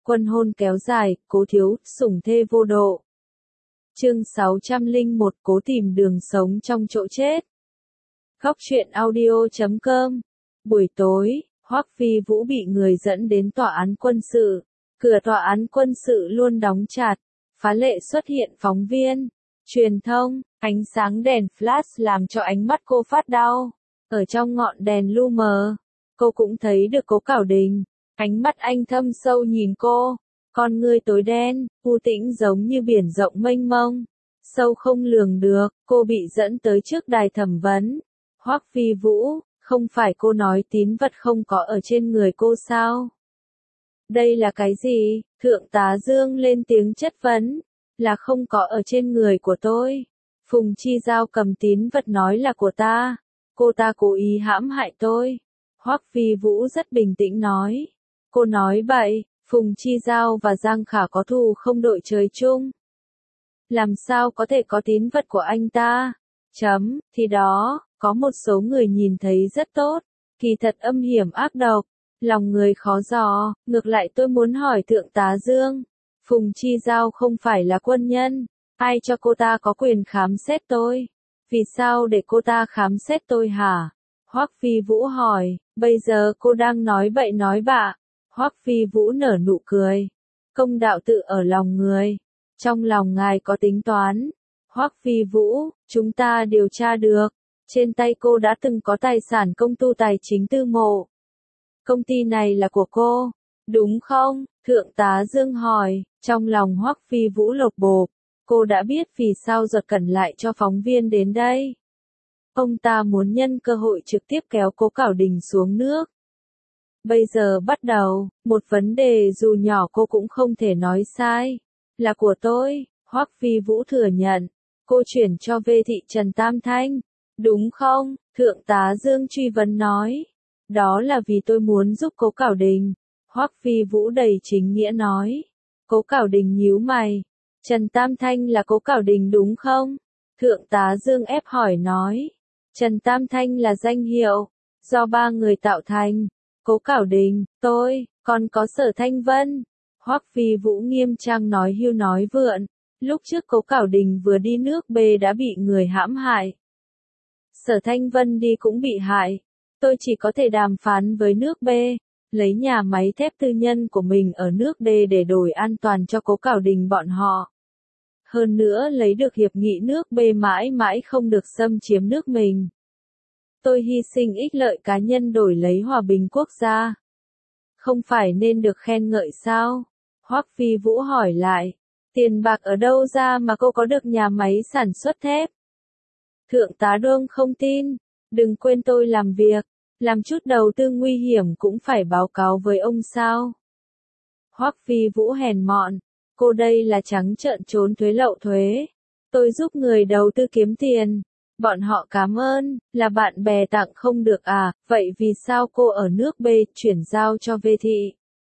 Quân hôn kéo dài, Cố thiếu, sủng thê vô độ. Chương 601 Cố tìm đường sống trong chỗ chết. Góc truyện audio.com. Buổi tối, Hoắc Phi Vũ bị người dẫn đến tòa án quân sự. Cửa tòa án quân sự luôn đóng chặt. Phá lệ xuất hiện phóng viên, truyền thông, ánh sáng đèn flash làm cho ánh mắt cô phát đau. Ở trong ngọn đèn lu mờ, cô cũng thấy được Cố Cảo Đình. Ánh mắt anh thâm sâu nhìn cô, con ngươi tối đen, u tĩnh giống như biển rộng mênh mông, sâu không lường được. Cô bị dẫn tới trước đài thẩm vấn. Hoắc Phi Vũ, không phải cô nói tín vật không có ở trên người cô sao? Đây là cái gì? Thượng tá Dương lên tiếng chất vấn. Là không có ở trên người của tôi. Phùng Chi Giao cầm tín vật nói là của ta. Cô ta cố ý hãm hại tôi. Hoắc Phi Vũ rất bình tĩnh nói. Cô nói bậy, Phùng Chi Giao và Giang Khả có thù không đội trời chung. Làm sao có thể có tín vật của anh ta? Thì đó, có một số người nhìn thấy rất tốt, kỳ thật âm hiểm ác độc, lòng người khó dò. Ngược lại tôi muốn hỏi Thượng tá Dương, Phùng Chi Giao không phải là quân nhân, ai cho cô ta có quyền khám xét tôi? Vì sao để cô ta khám xét tôi hả? Hoắc Phi Vũ hỏi, bây giờ cô đang nói bậy nói bạ. Hoắc Phi Vũ nở nụ cười. Công đạo tự ở lòng người. Trong lòng ngài có tính toán. Hoắc Phi Vũ, chúng ta điều tra được. Trên tay cô đã từng có tài sản công tu tài chính tư mộ. Công ty này là của cô, đúng không? Thượng tá Dương hỏi. Trong lòng Hoắc Phi Vũ lột bột. Cô đã biết vì sao Giật Cẩn lại cho phóng viên đến đây. Ông ta muốn nhân cơ hội trực tiếp kéo Cố Cảo Đình xuống nước. Bây giờ bắt đầu, một vấn đề dù nhỏ cô cũng không thể nói sai. Là của tôi. Hoắc Phi Vũ thừa nhận. Cô chuyển cho về thị Trần Tam Thanh. Đúng không? Thượng tá Dương truy vấn nói. Đó là vì tôi muốn giúp Cố Cảo Đình. Hoắc Phi Vũ đầy chính nghĩa nói. Cố Cảo Đình nhíu mày. Trần Tam Thanh là Cố Cảo Đình đúng không? Thượng tá Dương ép hỏi nói. Trần Tam Thanh là danh hiệu, do 3 người tạo thành. Cố Cảo Đình, tôi, còn có Sở Thanh Vân. Hoắc Phi Vũ nghiêm trang nói hưu nói vượn. Lúc trước Cố Cảo Đình vừa đi nước B đã bị người hãm hại. Sở Thanh Vân đi cũng bị hại. Tôi chỉ có thể đàm phán với nước B, lấy nhà máy thép tư nhân của mình ở nước D để đổi an toàn cho Cố Cảo Đình bọn họ. Hơn nữa lấy được hiệp nghị nước B mãi mãi không được xâm chiếm nước mình. Tôi hy sinh ích lợi cá nhân đổi lấy hòa bình quốc gia. Không phải nên được khen ngợi sao? Hoắc Phi Vũ hỏi lại. Tiền bạc ở đâu ra mà cô có được nhà máy sản xuất thép? Thượng tá Đương không tin. Đừng quên tôi làm việc. Làm chút đầu tư nguy hiểm cũng phải báo cáo với ông sao? Hoắc Phi Vũ hèn mọn. Cô đây là trắng trợn trốn thuế lậu thuế. Tôi giúp người đầu tư kiếm tiền. Bọn họ cảm ơn, là bạn bè tặng không được à, vậy vì sao cô ở nước B chuyển giao cho về thị?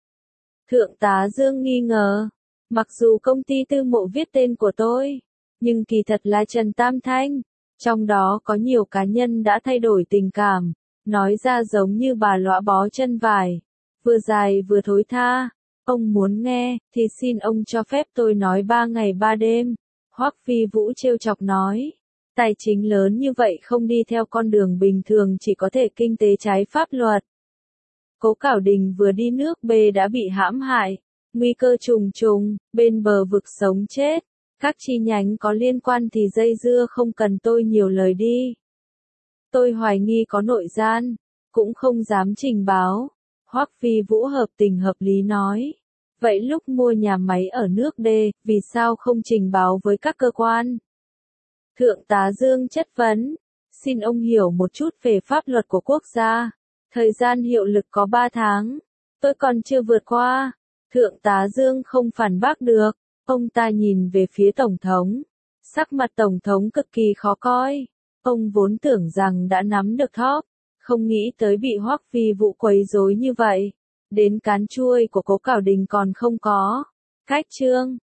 Thượng tá Dương nghi ngờ. Mặc dù công ty tư mộ viết tên của tôi, nhưng kỳ thật là Trần Tam Thanh. Trong đó có nhiều cá nhân đã thay đổi tình cảm, nói ra giống như bà lõa bó chân vải, vừa dài vừa thối tha. Ông muốn nghe, thì xin ông cho phép tôi nói 3 ngày 3 đêm. Hoắc Phi Vũ trêu chọc nói. Tài chính lớn như vậy không đi theo con đường bình thường chỉ có thể kinh tế trái pháp luật. Cố Cảo Đình vừa đi nước B đã bị hãm hại. Nguy cơ trùng trùng, bên bờ vực sống chết. Các chi nhánh có liên quan thì dây dưa không cần tôi nhiều lời đi. Tôi hoài nghi có nội gian, cũng không dám trình báo. Hoắc Phi Vũ hợp tình hợp lý nói. Vậy lúc mua nhà máy ở nước D, vì sao không trình báo với các cơ quan? Thượng tá Dương chất vấn. Xin ông hiểu một chút về pháp luật của quốc gia. Thời gian hiệu lực có 3 tháng. Tôi còn chưa vượt qua. Thượng tá Dương không phản bác được. Ông ta nhìn về phía Tổng thống. Sắc mặt Tổng thống cực kỳ khó coi. Ông vốn tưởng rằng đã nắm được thóp. Không nghĩ tới bị Hoắc Phi Vũ quấy rối như vậy. Đến cán chuôi của Cố Cảo Đình còn không có. Cách chương.